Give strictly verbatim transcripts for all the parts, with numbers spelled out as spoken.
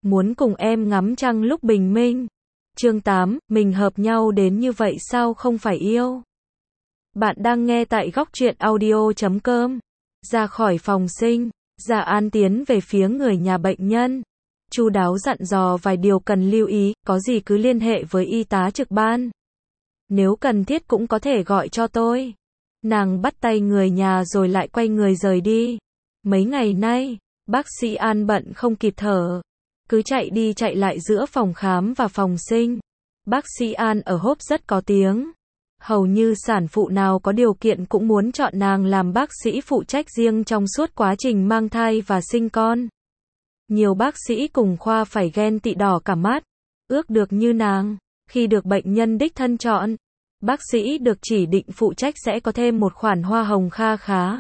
muốn cùng em ngắm trăng lúc bình minh. Chương tám, mình hợp nhau đến như vậy sao không phải yêu. Bạn đang nghe tại góc truyện audio chấm com. Ra khỏi phòng sinh, Dạ An tiến về phía người nhà bệnh nhân. Chu đáo dặn dò vài điều cần lưu ý, có gì cứ liên hệ với y tá trực ban. Nếu cần thiết cũng có thể gọi cho tôi. Nàng bắt tay người nhà rồi lại quay người rời đi. Mấy ngày nay, bác sĩ An bận không kịp thở. Cứ chạy đi chạy lại giữa phòng khám và phòng sinh. Bác sĩ An ở Hốp rất có tiếng. Hầu như sản phụ nào có điều kiện cũng muốn chọn nàng làm bác sĩ phụ trách riêng trong suốt quá trình mang thai và sinh con. Nhiều bác sĩ cùng khoa phải ghen tị đỏ cả mắt. Ước được như nàng, khi được bệnh nhân đích thân chọn, bác sĩ được chỉ định phụ trách sẽ có thêm một khoản hoa hồng kha khá.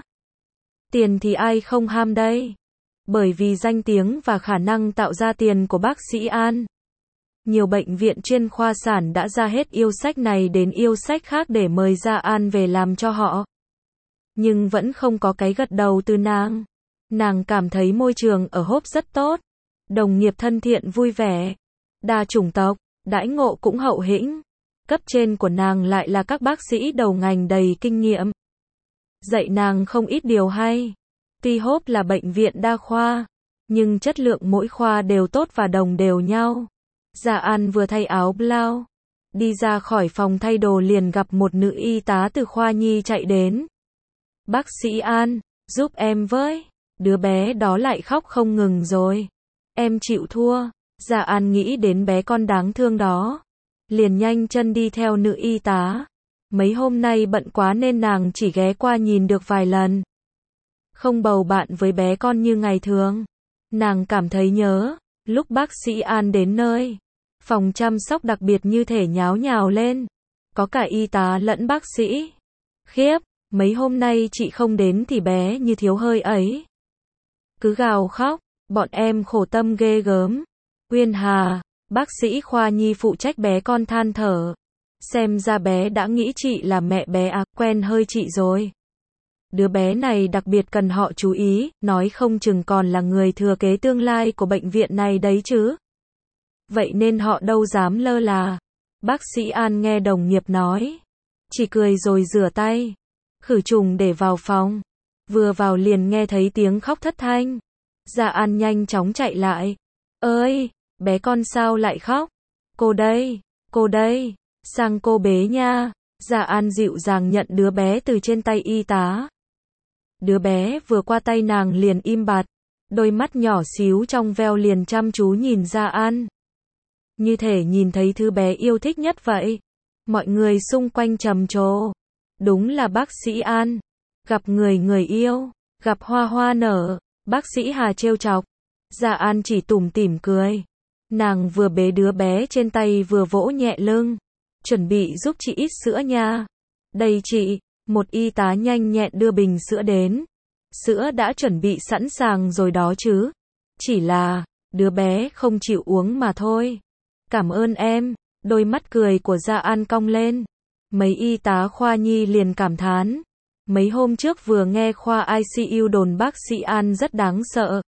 Tiền thì ai không ham đây? Bởi vì danh tiếng và khả năng tạo ra tiền của bác sĩ An. Nhiều bệnh viện chuyên khoa sản đã ra hết yêu sách này đến yêu sách khác để mời Dạ An về làm cho họ. Nhưng vẫn không có cái gật đầu từ nàng. Nàng cảm thấy môi trường ở Hốp rất tốt. Đồng nghiệp thân thiện vui vẻ. Đa chủng tộc, đãi ngộ cũng hậu hĩnh. Cấp trên của nàng lại là các bác sĩ đầu ngành đầy kinh nghiệm. Dạy nàng không ít điều hay. Tuy Hốp là bệnh viện đa khoa, nhưng chất lượng mỗi khoa đều tốt và đồng đều nhau. Dạ An vừa thay áo blau, đi ra khỏi phòng thay đồ liền gặp một nữ y tá từ khoa nhi chạy đến. Bác sĩ An, giúp em với, đứa bé đó lại khóc không ngừng rồi. Em chịu thua. Dạ An nghĩ đến bé con đáng thương đó, liền nhanh chân đi theo nữ y tá. Mấy hôm nay bận quá nên nàng chỉ ghé qua nhìn được vài lần. Không bầu bạn với bé con như ngày thường. Nàng cảm thấy nhớ, lúc bác sĩ An đến nơi, phòng chăm sóc đặc biệt như thể nháo nhào lên. Có cả y tá lẫn bác sĩ. Khiếp, mấy hôm nay chị không đến thì bé như thiếu hơi ấy. Cứ gào khóc, bọn em khổ tâm ghê gớm. Uyên Hà, bác sĩ khoa nhi phụ trách bé con than thở. Xem ra bé đã nghĩ chị là mẹ bé à, quen hơi chị rồi. Đứa bé này đặc biệt cần họ chú ý, nói không chừng còn là người thừa kế tương lai của bệnh viện này đấy chứ. Vậy nên họ đâu dám lơ là. Bác sĩ An nghe đồng nghiệp nói, chỉ cười rồi rửa tay, khử trùng để vào phòng. Vừa vào liền nghe thấy tiếng khóc thất thanh. Dạ An nhanh chóng chạy lại. Ơi, bé con sao lại khóc? Cô đây, cô đây, sang cô bế nha. Dạ An dịu dàng nhận đứa bé từ trên tay y tá. Đứa bé vừa qua tay nàng liền im bặt, đôi mắt nhỏ xíu trong veo liền chăm chú nhìn Dạ An. Như thể nhìn thấy thứ bé yêu thích nhất vậy. Mọi người xung quanh trầm trồ. Đúng là bác sĩ An. Gặp người người yêu, gặp hoa hoa nở. Bác sĩ Hà trêu chọc. Dạ An chỉ tủm tỉm cười. Nàng vừa bế đứa bé trên tay vừa vỗ nhẹ lưng. Chuẩn bị giúp chị ít sữa nha. Đây chị. Một y tá nhanh nhẹn đưa bình sữa đến. Sữa đã chuẩn bị sẵn sàng rồi đó chứ. Chỉ là, đứa bé không chịu uống mà thôi. Cảm ơn em. Đôi mắt cười của Dạ An cong lên. Mấy y tá khoa nhi liền cảm thán. Mấy hôm trước vừa nghe khoa i xê u đồn bác sĩ An rất đáng sợ.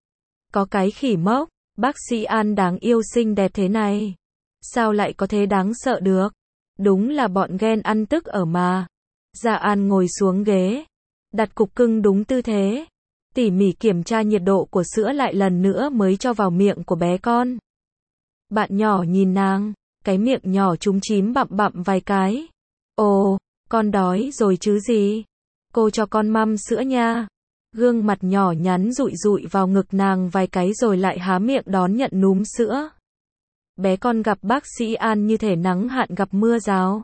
Có cái khỉ mốc, bác sĩ An đáng yêu xinh đẹp thế này. Sao lại có thế đáng sợ được? Đúng là bọn ghen ăn tức ở mà. Dạ An ngồi xuống ghế, đặt cục cưng đúng tư thế, tỉ mỉ kiểm tra nhiệt độ của sữa lại lần nữa mới cho vào miệng của bé con. Bạn nhỏ nhìn nàng, cái miệng nhỏ chúm chím bặm bặm vài cái. Ồ, con đói rồi chứ gì? Cô cho con măm sữa nha. Gương mặt nhỏ nhắn dụi dụi vào ngực nàng vài cái rồi lại há miệng đón nhận núm sữa. Bé con gặp bác sĩ An như thể nắng hạn gặp mưa rào.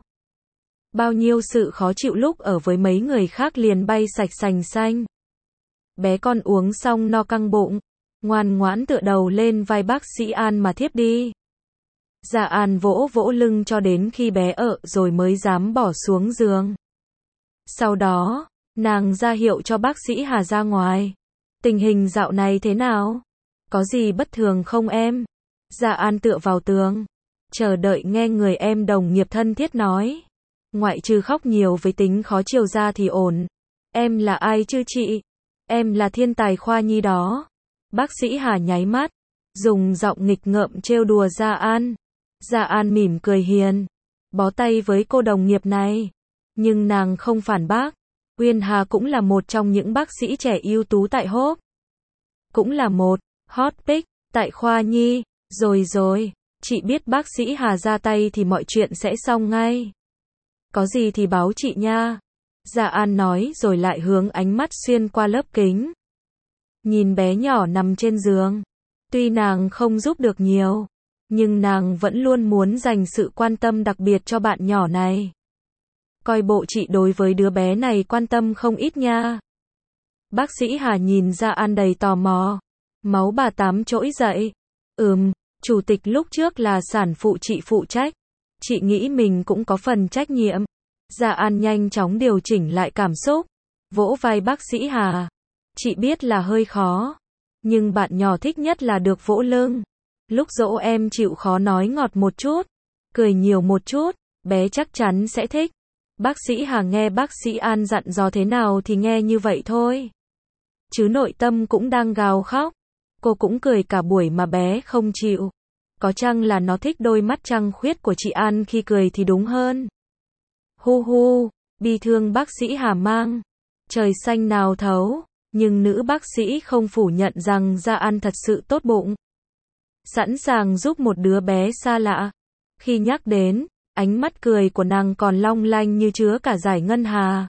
Bao nhiêu sự khó chịu lúc ở với mấy người khác liền bay sạch sành xanh. Bé con uống xong no căng bụng, ngoan ngoãn tựa đầu lên vai bác sĩ An mà thiếp đi. Dạ An vỗ vỗ lưng cho đến khi bé ợ rồi mới dám bỏ xuống giường. Sau đó, nàng ra hiệu cho bác sĩ Hà ra ngoài. Tình hình dạo này thế nào? Có gì bất thường không em? Dạ An tựa vào tường, chờ đợi nghe người em đồng nghiệp thân thiết nói. Ngoại trừ khóc nhiều với tính khó chiều ra thì ổn. Em là ai chứ chị? Em là thiên tài khoa nhi đó. Bác sĩ Hà nháy mắt. dùng giọng nghịch ngợm trêu đùa Gia An. Gia An mỉm cười hiền, bó tay với cô đồng nghiệp này. Nhưng nàng không phản bác. Uyên Hà cũng là một trong những bác sĩ trẻ ưu tú tại Hope. Cũng là một hot pick tại khoa nhi. Rồi rồi, chị biết bác sĩ Hà ra tay thì mọi chuyện sẽ xong ngay. Có gì thì báo chị nha. Gia An nói rồi lại hướng ánh mắt xuyên qua lớp kính. Nhìn bé nhỏ nằm trên giường. Tuy nàng không giúp được nhiều, nhưng nàng vẫn luôn muốn dành sự quan tâm đặc biệt cho bạn nhỏ này. Coi bộ chị đối với đứa bé này quan tâm không ít nha. Bác sĩ Hà nhìn Gia An đầy tò mò. Máu bà Tám trỗi dậy. Ừm, chủ tịch lúc trước là sản phụ chị phụ trách. Chị nghĩ mình cũng có phần trách nhiệm. Gia An nhanh chóng điều chỉnh lại cảm xúc. Vỗ vai bác sĩ Hà. Chị biết là hơi khó. Nhưng bạn nhỏ thích nhất là được vỗ lưng. Lúc dỗ em chịu khó nói ngọt một chút. Cười nhiều một chút. Bé chắc chắn sẽ thích. Bác sĩ Hà nghe bác sĩ An dặn dò thế nào thì nghe như vậy thôi. Chứ nội tâm cũng đang gào khóc. Cô cũng cười cả buổi mà bé không chịu. Có chăng là nó thích đôi mắt trăng khuyết của chị An khi cười thì đúng hơn. Hu hu, bi thương bác sĩ Hà mang. Trời xanh nào thấu. Nhưng nữ bác sĩ không phủ nhận rằng Gia An thật sự tốt bụng. Sẵn sàng giúp một đứa bé xa lạ. Khi nhắc đến, ánh mắt cười của nàng còn long lanh như chứa cả dải ngân hà.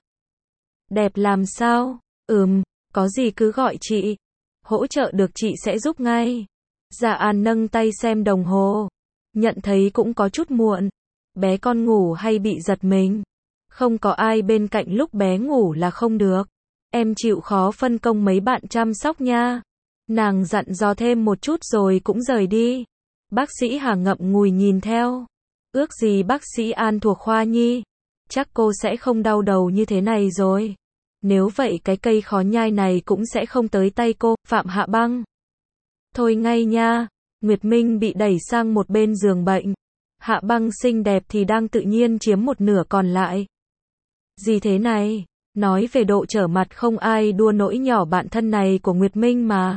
Đẹp làm sao? Ừm, có gì cứ gọi chị. Hỗ trợ được chị sẽ giúp ngay. Gia An nâng tay xem đồng hồ. Nhận thấy cũng có chút muộn. Bé con ngủ hay bị giật mình. Không có ai bên cạnh lúc bé ngủ là không được. Em chịu khó phân công mấy bạn chăm sóc nha. Nàng dặn dò thêm một chút rồi cũng rời đi. Bác sĩ Hà ngậm ngùi nhìn theo. Ước gì bác sĩ An thuộc khoa nhi. Chắc cô sẽ không đau đầu như thế này rồi. Nếu vậy cái cây khó nhai này cũng sẽ không tới tay cô. Phạm Hạ Băng. Thôi ngay nha. Nguyệt Minh bị đẩy sang một bên giường bệnh. Hạ Băng xinh đẹp thì đang tự nhiên chiếm một nửa còn lại. Gì thế này? Nói về độ trở mặt không ai đua nỗi nhỏ bạn thân này của Nguyệt Minh mà.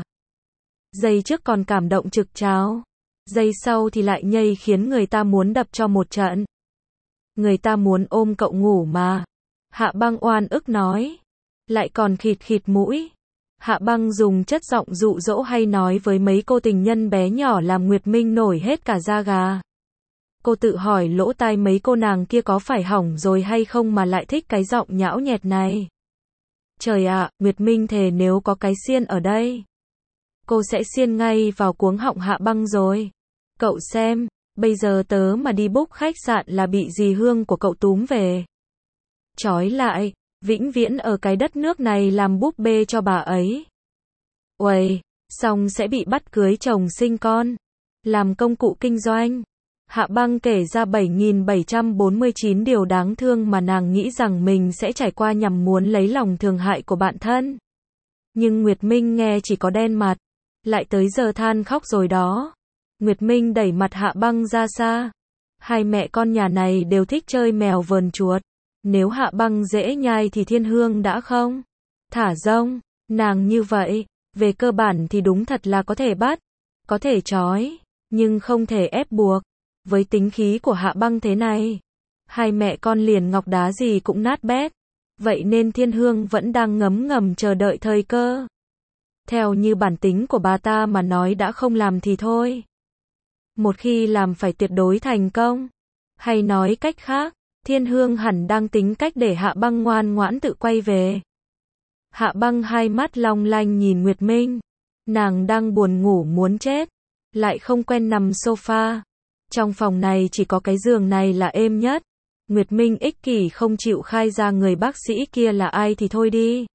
Giây trước còn cảm động trực tráo. Giây sau thì lại nhây khiến người ta muốn đập cho một trận. Người ta muốn ôm cậu ngủ mà. Hạ Băng oan ức nói. Lại còn khịt khịt mũi. Hạ Băng dùng chất giọng dụ dỗ hay nói với mấy cô tình nhân bé nhỏ làm Nguyệt Minh nổi hết cả da gà. Cô tự hỏi lỗ tai mấy cô nàng kia có phải hỏng rồi hay không mà lại thích cái giọng nhão nhẹt này. Trời ạ, à, Nguyệt Minh thề nếu có cái xiên ở đây. Cô sẽ xiên ngay vào cuống họng Hạ Băng rồi. Cậu xem, bây giờ tớ mà đi book khách sạn là bị dì Hương của cậu túm về. Chói lại, vĩnh viễn ở cái đất nước này làm búp bê cho bà ấy. Uầy, xong sẽ bị bắt cưới chồng sinh con. Làm công cụ kinh doanh. Hạ Băng kể ra bảy nghìn bảy trăm bốn mươi chín điều đáng thương mà nàng nghĩ rằng mình sẽ trải qua nhằm muốn lấy lòng thương hại của bạn thân. Nhưng Nguyệt Minh nghe chỉ có đen mặt. Lại tới giờ than khóc rồi đó. Nguyệt Minh đẩy mặt Hạ Băng ra xa. Hai mẹ con nhà này đều thích chơi mèo vờn chuột. Nếu Hạ Băng dễ nhai thì Thiên Hương đã không thả rông. Nàng như vậy, về cơ bản thì đúng thật là có thể bắt, có thể trói, nhưng không thể ép buộc. Với tính khí của Hạ Băng thế này, hai mẹ con liền ngọc đá gì cũng nát bét. Vậy nên Thiên Hương vẫn đang ngấm ngầm chờ đợi thời cơ. Theo như bản tính của bà ta mà nói đã không làm thì thôi. Một khi làm phải tuyệt đối thành công. Hay nói cách khác, Thiên Hương hẳn đang tính cách để Hạ Băng ngoan ngoãn tự quay về. Hạ Băng hai mắt long lanh nhìn Nguyệt Minh. Nàng đang buồn ngủ muốn chết. Lại không quen nằm sofa. Trong phòng này chỉ có cái giường này là êm nhất. Nguyệt Minh ích kỷ không chịu khai ra người bác sĩ kia là ai thì thôi đi.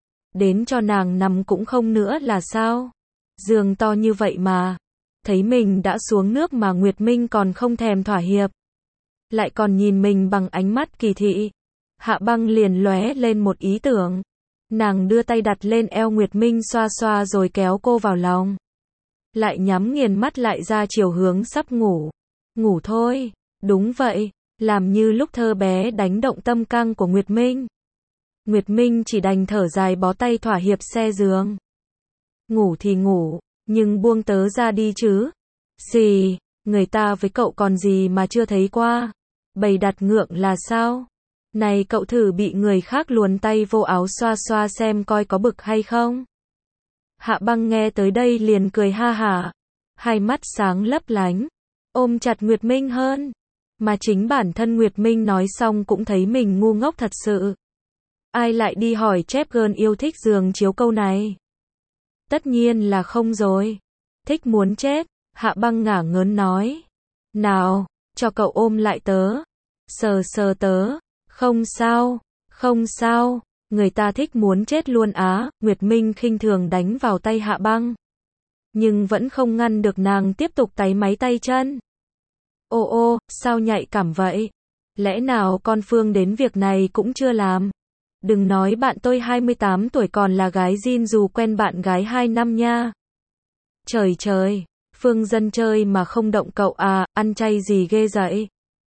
Đến cho nàng nằm cũng không nữa là sao? Giường to như vậy mà. Thấy mình đã xuống nước mà Nguyệt Minh còn không thèm thỏa hiệp. Lại còn nhìn mình bằng ánh mắt kỳ thị. Hạ Băng liền lóe lên một ý tưởng. Nàng đưa tay đặt lên eo Nguyệt Minh xoa xoa rồi kéo cô vào lòng. Lại nhắm nghiền mắt lại ra chiều hướng sắp ngủ. Ngủ thôi. Đúng vậy. Làm như lúc thơ bé đánh động tâm căng của Nguyệt Minh. Nguyệt Minh chỉ đành thở dài bó tay thỏa hiệp xe giường. Ngủ thì ngủ. Nhưng buông tớ ra đi chứ. Gì, người ta với cậu còn gì mà chưa thấy qua. Bày đặt ngượng là sao? Này cậu thử bị người khác luồn tay vô áo xoa xoa xem coi có bực hay không. Hạ Băng nghe tới đây liền cười ha hả. Hai mắt sáng lấp lánh. Ôm chặt Nguyệt Minh hơn. Mà chính bản thân Nguyệt Minh nói xong cũng thấy mình ngu ngốc thật sự. Ai lại đi hỏi chép gơn yêu thích giường chiếu câu này? Tất nhiên là không rồi. Thích muốn chết. Hạ Băng ngả ngớn nói. Nào, cho cậu ôm lại tớ. Sờ sờ tớ. Không sao, không sao. Người ta thích muốn chết luôn á. Nguyệt Minh khinh thường đánh vào tay Hạ Băng. Nhưng vẫn không ngăn được nàng tiếp tục táy máy tay chân. Ô ô, sao nhạy cảm vậy? Lẽ nào con Phương đến việc này cũng chưa làm? Đừng nói bạn tôi hai mươi tám tuổi còn là gái zin dù quen bạn gái hai năm nha. Trời trời, Phương dân chơi mà không động cậu à, ăn chay gì ghê vậy?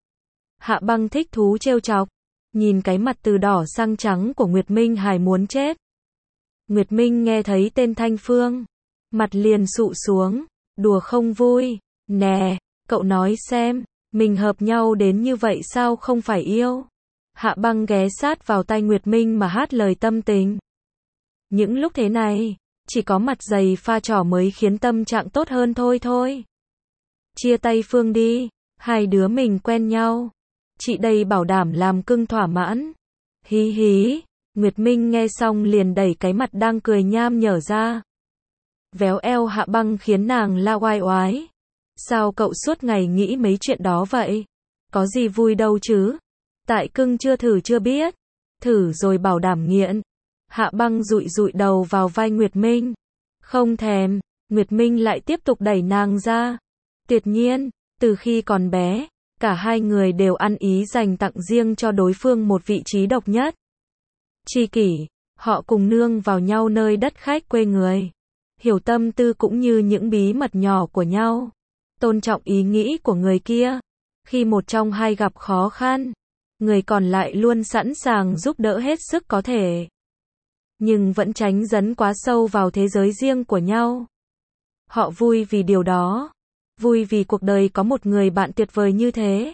Hạ Băng thích thú trêu chọc. Nhìn cái mặt từ đỏ sang trắng của Nguyệt Minh hài muốn chết. Nguyệt Minh nghe thấy tên Thanh Phương. Mặt liền sụ xuống. Đùa không vui. Nè, cậu nói xem, mình hợp nhau đến như vậy sao không phải yêu? Hạ Băng ghé sát vào tay Nguyệt Minh mà hát lời tâm tình. Những lúc thế này, chỉ có mặt dày pha trò mới khiến tâm trạng tốt hơn thôi thôi. Chia tay Phương đi, hai đứa mình quen nhau. Chị đây bảo đảm làm cưng thỏa mãn. Hí hí, Nguyệt Minh nghe xong liền đẩy cái mặt đang cười nham nhở ra. Véo eo Hạ Băng khiến nàng la oai oái. Sao cậu suốt ngày nghĩ mấy chuyện đó vậy? Có gì vui đâu chứ? Tại cưng chưa thử chưa biết. Thử rồi bảo đảm nghiện. Hạ Băng dụi dụi đầu vào vai Nguyệt Minh. Không thèm, Nguyệt Minh lại tiếp tục đẩy nàng ra. Tuyệt nhiên, từ khi còn bé, cả hai người đều ăn ý dành tặng riêng cho đối phương một vị trí độc nhất. Tri kỷ, họ cùng nương vào nhau nơi đất khách quê người. Hiểu tâm tư cũng như những bí mật nhỏ của nhau. Tôn trọng ý nghĩ của người kia. Khi một trong hai gặp khó khăn, người còn lại luôn sẵn sàng giúp đỡ hết sức có thể. Nhưng vẫn tránh dấn quá sâu vào thế giới riêng của nhau. Họ vui vì điều đó. Vui vì cuộc đời có một người bạn tuyệt vời như thế.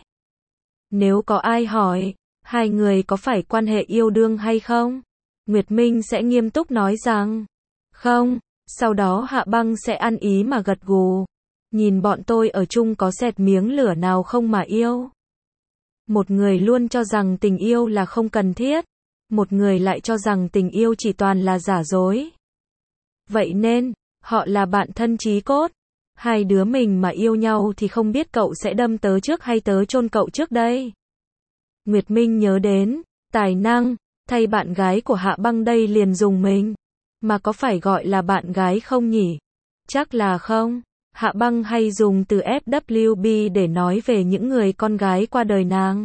Nếu có ai hỏi, hai người có phải quan hệ yêu đương hay không? Nguyệt Minh sẽ nghiêm túc nói rằng, không, sau đó Hạ Băng sẽ ăn ý mà gật gù. Nhìn bọn tôi ở chung có xẹt miếng lửa nào không mà yêu. Một người luôn cho rằng tình yêu là không cần thiết. Một người lại cho rằng tình yêu chỉ toàn là giả dối. Vậy nên, họ là bạn thân chí cốt. Hai đứa mình mà yêu nhau thì không biết cậu sẽ đâm tớ trước hay tớ chôn cậu trước đây. Nguyệt Minh nhớ đến, tài năng, thay bạn gái của Hạ Băng đây liền dùng mình. Mà có phải gọi là bạn gái không nhỉ? Chắc là không. Hạ Băng hay dùng từ ép vê bê để nói về những người con gái qua đời nàng.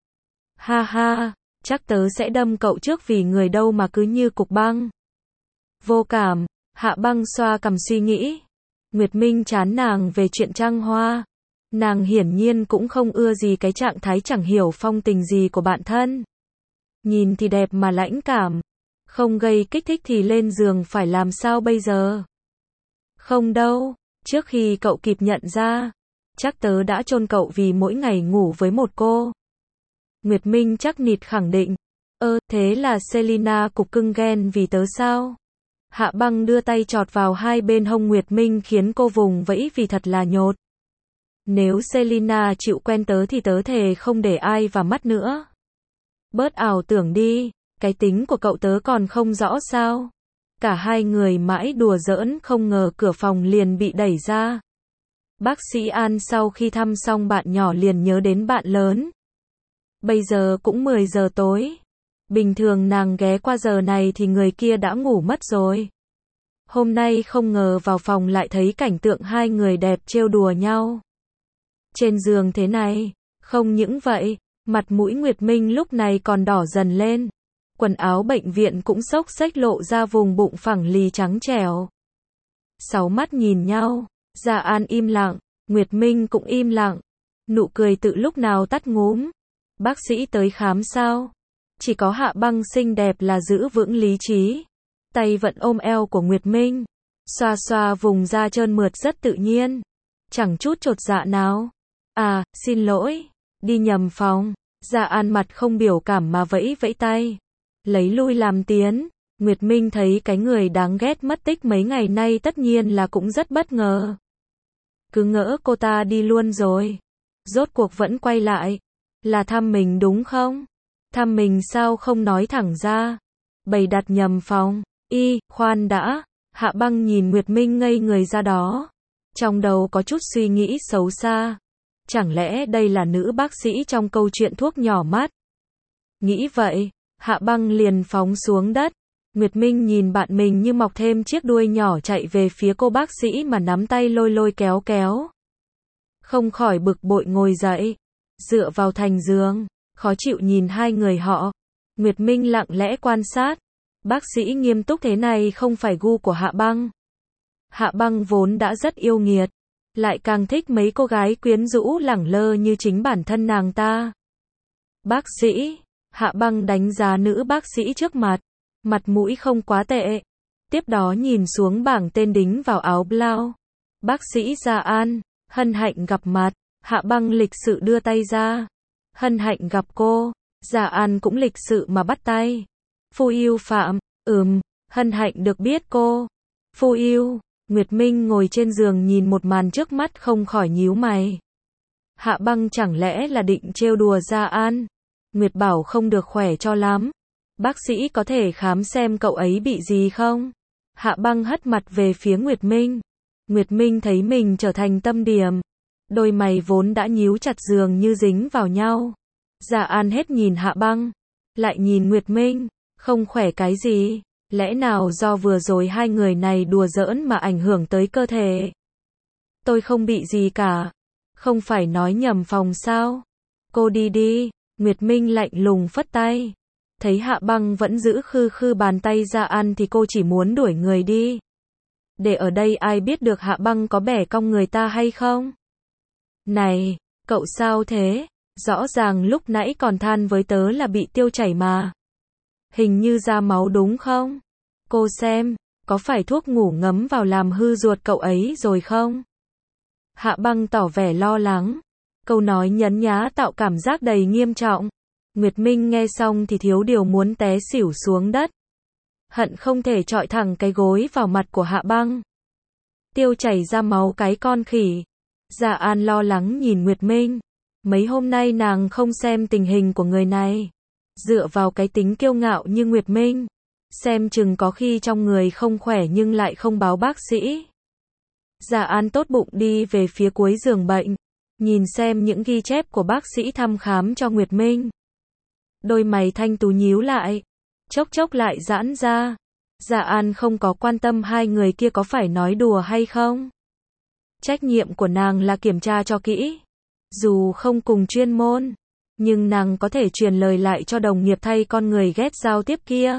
Ha ha, chắc tớ sẽ đâm cậu trước vì người đâu mà cứ như cục băng. Vô cảm, Hạ Băng xoa cằm suy nghĩ. Nguyệt Minh chán nàng về chuyện trăng hoa. Nàng hiển nhiên cũng không ưa gì cái trạng thái chẳng hiểu phong tình gì của bạn thân. Nhìn thì đẹp mà lãnh cảm. Không gây kích thích thì lên giường phải làm sao bây giờ? Không đâu, trước khi cậu kịp nhận ra, chắc tớ đã chôn cậu vì mỗi ngày ngủ với một cô. Nguyệt Minh chắc nịt khẳng định. Ơ, thế là Selina cục cưng ghen vì tớ sao? Hạ Băng đưa tay chọt vào hai bên hông Nguyệt Minh khiến cô vùng vẫy vì thật là nhột. Nếu Selina chịu quen tớ thì tớ thề không để ai vào mắt nữa. Bớt ảo tưởng đi, cái tính của cậu tớ còn không rõ sao? Cả hai người mãi đùa giỡn không ngờ cửa phòng liền bị đẩy ra. Bác sĩ An sau khi thăm xong bạn nhỏ liền nhớ đến bạn lớn. Bây giờ cũng mười giờ tối. Bình thường nàng ghé qua giờ này thì người kia đã ngủ mất rồi. Hôm nay không ngờ vào phòng lại thấy cảnh tượng hai người đẹp trêu đùa nhau. Trên giường thế này, không những vậy, mặt mũi Nguyệt Minh lúc này còn đỏ dần lên. Quần áo bệnh viện cũng xốc xếch lộ ra vùng bụng phẳng lì trắng trẻo. Sáu mắt nhìn nhau, Dạ An im lặng, Nguyệt Minh cũng im lặng. Nụ cười tự lúc nào tắt ngúm. Bác sĩ tới khám sao? Chỉ có Hạ Băng xinh đẹp là giữ vững lý trí. Tay vẫn ôm eo của Nguyệt Minh. xoa xoa vùng da trơn mượt rất tự nhiên, chẳng chút chột dạ nào. À, xin lỗi, đi nhầm phòng. Dạ An mặt không biểu cảm mà vẫy vẫy tay, lấy lui làm tiến. Nguyệt Minh thấy cái người đáng ghét mất tích mấy ngày nay tất nhiên là cũng rất bất ngờ. Cứ ngỡ cô ta đi luôn rồi. Rốt cuộc vẫn quay lại. Là thăm mình đúng không? Thăm mình sao không nói thẳng ra? Bày đặt nhầm phòng. Y, khoan đã. Hạ Băng nhìn Nguyệt Minh ngây người ra đó. Trong đầu có chút suy nghĩ xấu xa. Chẳng lẽ đây là nữ bác sĩ trong câu chuyện thuốc nhỏ mắt? Nghĩ vậy, Hạ Băng liền phóng xuống đất. Nguyệt Minh nhìn bạn mình như mọc thêm chiếc đuôi nhỏ chạy về phía cô bác sĩ mà nắm tay lôi lôi kéo kéo. Không khỏi bực bội ngồi dậy, dựa vào thành giường, khó chịu nhìn hai người họ. Nguyệt Minh lặng lẽ quan sát. Bác sĩ nghiêm túc thế này không phải gu của Hạ Băng. Hạ Băng vốn đã rất yêu nghiệt, lại càng thích mấy cô gái quyến rũ lẳng lơ như chính bản thân nàng ta. Bác sĩ, Hạ Băng đánh giá nữ bác sĩ trước mặt, mặt mũi không quá tệ. Tiếp đó nhìn xuống bảng tên đính vào áo blau. Bác sĩ Gia An, hân hạnh gặp mặt. Hạ Băng lịch sự đưa tay ra. Hân hạnh gặp cô. Gia An cũng lịch sự mà bắt tay. Phu yêu Phạm, ừm, hân hạnh được biết cô. Phu yêu. Nguyệt Minh ngồi trên giường nhìn một màn trước mắt không khỏi nhíu mày. Hạ Băng chẳng lẽ là định trêu đùa Gia An? Nguyệt bảo không được khỏe cho lắm. Bác sĩ có thể khám xem cậu ấy bị gì không? Hạ Băng hất mặt về phía Nguyệt Minh. Nguyệt Minh thấy mình trở thành tâm điểm. Đôi mày vốn đã nhíu chặt dường như dính vào nhau. Gia An hết nhìn Hạ Băng, lại nhìn Nguyệt Minh. Không khỏe cái gì? Lẽ nào do vừa rồi hai người này đùa giỡn mà ảnh hưởng tới cơ thể? Tôi không bị gì cả. Không phải nói nhầm phòng sao? Cô đi đi. Nguyệt Minh lạnh lùng phất tay. Thấy Hạ Băng vẫn giữ khư khư bàn tay Gia An thì cô chỉ muốn đuổi người đi. Để ở đây ai biết được Hạ Băng có bẻ cong người ta hay không? Này, cậu sao thế? Rõ ràng lúc nãy còn than với tớ là bị tiêu chảy mà. Hình như ra máu đúng không? Cô xem, có phải thuốc ngủ ngấm vào làm hư ruột cậu ấy rồi không? Hạ Băng tỏ vẻ lo lắng. Câu nói nhấn nhá tạo cảm giác đầy nghiêm trọng. Nguyệt Minh nghe xong thì thiếu điều muốn té xỉu xuống đất. Hận không thể chọi thẳng cái gối vào mặt của Hạ Băng. Tiêu chảy ra máu cái con khỉ. Gia An lo lắng nhìn Nguyệt Minh. Mấy hôm nay nàng không xem tình hình của người này. Dựa vào cái tính kiêu ngạo như Nguyệt Minh, xem chừng có khi trong người không khỏe nhưng lại không báo bác sĩ. Gia An tốt bụng đi về phía cuối giường bệnh, nhìn xem những ghi chép của bác sĩ thăm khám cho Nguyệt Minh. Đôi mày thanh tú nhíu lại, chốc chốc lại giãn ra. Gia An không có quan tâm hai người kia có phải nói đùa hay không. Trách nhiệm của nàng là kiểm tra cho kỹ. Dù không cùng chuyên môn, nhưng nàng có thể truyền lời lại cho đồng nghiệp thay con người ghét giao tiếp kia.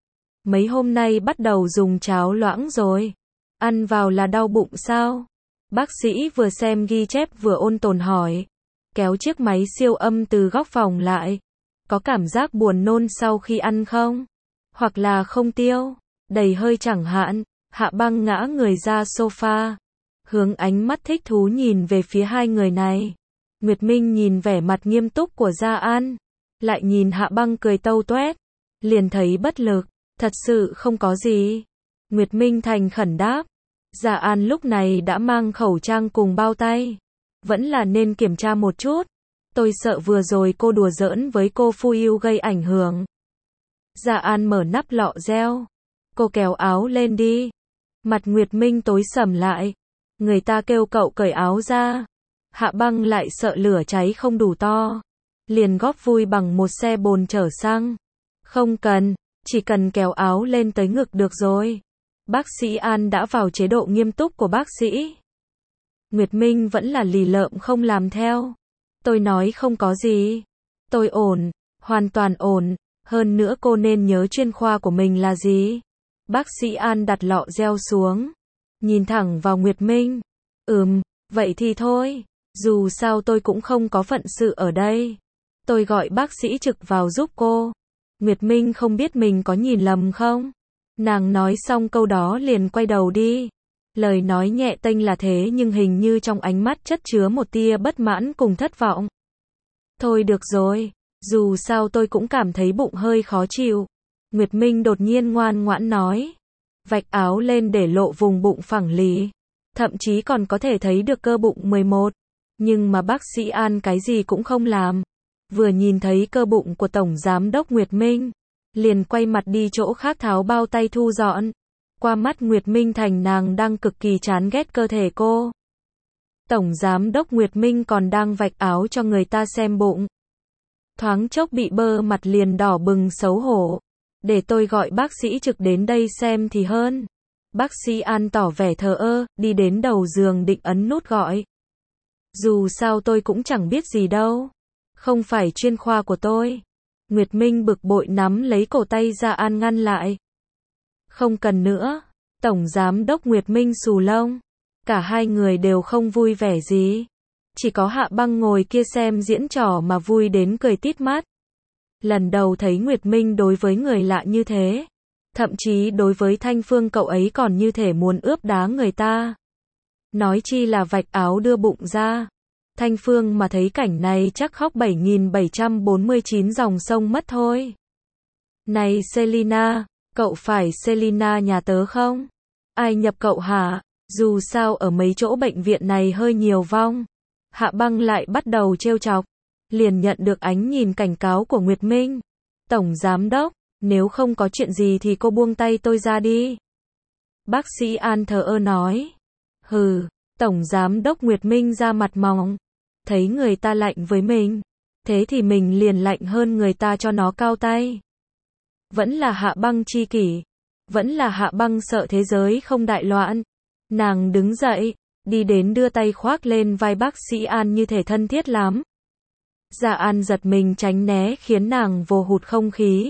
Mấy hôm nay bắt đầu dùng cháo loãng rồi. Ăn vào là đau bụng sao? Bác sĩ vừa xem ghi chép vừa ôn tồn hỏi. Kéo chiếc máy siêu âm từ góc phòng lại. Có cảm giác buồn nôn sau khi ăn không? Hoặc là không tiêu? Đầy hơi chẳng hạn. Hạ Băng ngã người ra sofa. Hướng ánh mắt thích thú nhìn về phía hai người này. Nguyệt Minh nhìn vẻ mặt nghiêm túc của Gia An. Lại nhìn Hạ Băng cười tâu tuét. Liền thấy bất lực. Thật sự không có gì. Nguyệt Minh thành khẩn đáp. Gia An lúc này đã mang khẩu trang cùng bao tay. Vẫn là nên kiểm tra một chút. Tôi sợ vừa rồi cô đùa giỡn với cô Phu Yêu gây ảnh hưởng. Gia An mở nắp lọ gel. Cô kéo áo lên đi. Mặt Nguyệt Minh tối sầm lại. Người ta kêu cậu cởi áo ra. Hạ Băng lại sợ lửa cháy không đủ to. Liền góp vui bằng một xe bồn chở xăng. Không cần, chỉ cần kéo áo lên tới ngực được rồi. Bác sĩ An đã vào chế độ nghiêm túc của bác sĩ. Nguyệt Minh vẫn là lì lợm không làm theo. Tôi nói không có gì. Tôi ổn, hoàn toàn ổn. Hơn nữa cô nên nhớ chuyên khoa của mình là gì. Bác sĩ An đặt lọ gel xuống. Nhìn thẳng vào Nguyệt Minh. Ừm, vậy thì thôi. Dù sao tôi cũng không có phận sự ở đây. Tôi gọi bác sĩ trực vào giúp cô. Nguyệt Minh không biết mình có nhìn lầm không? Nàng nói xong câu đó liền quay đầu đi. Lời nói nhẹ tênh là thế nhưng hình như trong ánh mắt chất chứa một tia bất mãn cùng thất vọng. Thôi được rồi, dù sao tôi cũng cảm thấy bụng hơi khó chịu. Nguyệt Minh đột nhiên ngoan ngoãn nói. Vạch áo lên để lộ vùng bụng phẳng lì. Thậm chí còn có thể thấy được cơ bụng mười một. Nhưng mà bác sĩ An cái gì cũng không làm. Vừa nhìn thấy cơ bụng của Tổng Giám đốc Nguyệt Minh, liền quay mặt đi chỗ khác tháo bao tay thu dọn. Qua mắt Nguyệt Minh thành nàng đang cực kỳ chán ghét cơ thể cô. Tổng Giám đốc Nguyệt Minh còn đang vạch áo cho người ta xem bụng. Thoáng chốc bị bơ mặt liền đỏ bừng xấu hổ. Để tôi gọi bác sĩ trực đến đây xem thì hơn. Bác sĩ An tỏ vẻ thờ ơ, đi đến đầu giường định ấn nút gọi. Dù sao tôi cũng chẳng biết gì đâu. Không phải chuyên khoa của tôi. Nguyệt Minh bực bội nắm lấy cổ tay Gia An ngăn lại. Không cần nữa. Tổng Giám đốc Nguyệt Minh xù lông. Cả hai người đều không vui vẻ gì. Chỉ có Hạ Băng ngồi kia xem diễn trò mà vui đến cười tít mắt. Lần đầu thấy Nguyệt Minh đối với người lạ như thế. Thậm chí đối với Thanh Phương cậu ấy còn như thể muốn ướp đá người ta. Nói chi là vạch áo đưa bụng ra. Thanh Phương mà thấy cảnh này chắc khóc bảy nghìn bảy trăm bốn mươi chín dòng sông mất thôi. Này Selina, cậu phải Selina nhà tớ không? Ai nhập cậu hả? Dù sao ở mấy chỗ bệnh viện này hơi nhiều vong. Hạ Băng lại bắt đầu trêu chọc. Liền nhận được ánh nhìn cảnh cáo của Nguyệt Minh. Tổng Giám đốc, nếu không có chuyện gì thì cô buông tay tôi ra đi. Bác sĩ An thờ ơ nói. Hừ, Tổng Giám đốc Nguyệt Minh ra mặt mỏng. Thấy người ta lạnh với mình. Thế thì mình liền lạnh hơn người ta cho nó cao tay. Vẫn là Hạ Băng chi kỷ. Vẫn là Hạ Băng sợ thế giới không đại loạn. Nàng đứng dậy, đi đến đưa tay khoác lên vai bác sĩ An như thể thân thiết lắm. Gia An giật mình tránh né khiến nàng vồ hụt không khí.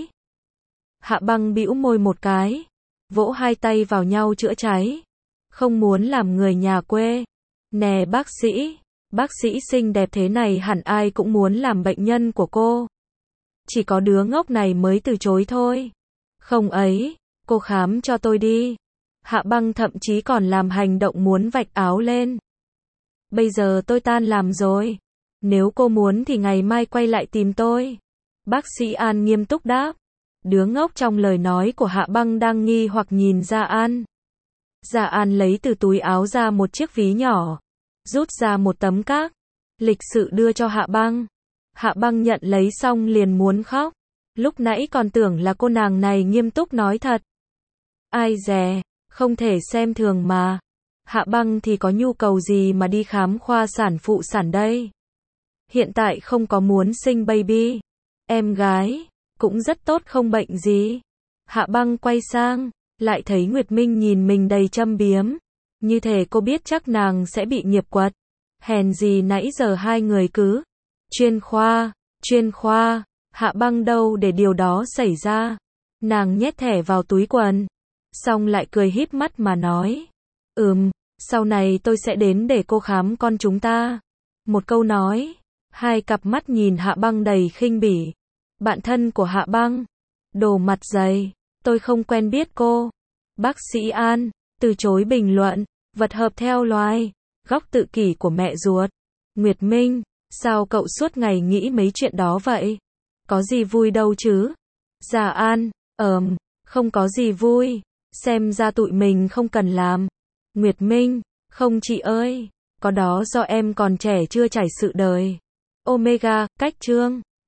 Hạ Băng bĩu môi một cái, vỗ hai tay vào nhau chữa cháy. Không muốn làm người nhà quê. Nè bác sĩ, bác sĩ xinh đẹp thế này hẳn ai cũng muốn làm bệnh nhân của cô. Chỉ có đứa ngốc này mới từ chối thôi. Không ấy, cô khám cho tôi đi. Hạ Băng thậm chí còn làm hành động muốn vạch áo lên. Bây giờ tôi tan làm rồi. Nếu cô muốn thì ngày mai quay lại tìm tôi. Bác sĩ An nghiêm túc đáp. Đứa ngốc trong lời nói của Hạ Băng đang nghi hoặc nhìn Gia An. Gia An lấy từ túi áo ra một chiếc ví nhỏ. Rút ra một tấm cát. Lịch sự đưa cho Hạ Băng. Hạ Băng nhận lấy xong liền muốn khóc. Lúc nãy còn tưởng là cô nàng này nghiêm túc nói thật. Ai dè, không thể xem thường mà. Hạ Băng thì có nhu cầu gì mà đi khám khoa sản phụ sản đây. Hiện tại không có muốn sinh baby. Em gái, cũng rất tốt không bệnh gì. Hạ Băng quay sang, lại thấy Nguyệt Minh nhìn mình đầy châm biếm. Như thể cô biết chắc nàng sẽ bị nghiệp quật. Hèn gì nãy giờ hai người cứ. Chuyên khoa, chuyên khoa, Hạ Băng đâu để điều đó xảy ra. Nàng nhét thẻ vào túi quần. Xong lại cười híp mắt mà nói. Ừm, sau này tôi sẽ đến để cô khám con chúng ta. Một câu nói. Hai cặp mắt nhìn Hạ Băng đầy khinh bỉ. Bạn thân của Hạ Băng. Đồ mặt dày. Tôi không quen biết cô. Bác sĩ An. Từ chối bình luận. Vật hợp theo loài. Góc tự kỷ của mẹ ruột. Nguyệt Minh. Sao cậu suốt ngày nghĩ mấy chuyện đó vậy? Có gì vui đâu chứ? Gia An. Ờm. Không có gì vui. Xem ra tụi mình không cần làm. Nguyệt Minh. Không chị ơi. Có đó do em còn trẻ chưa trải sự đời. Omega, cách chương.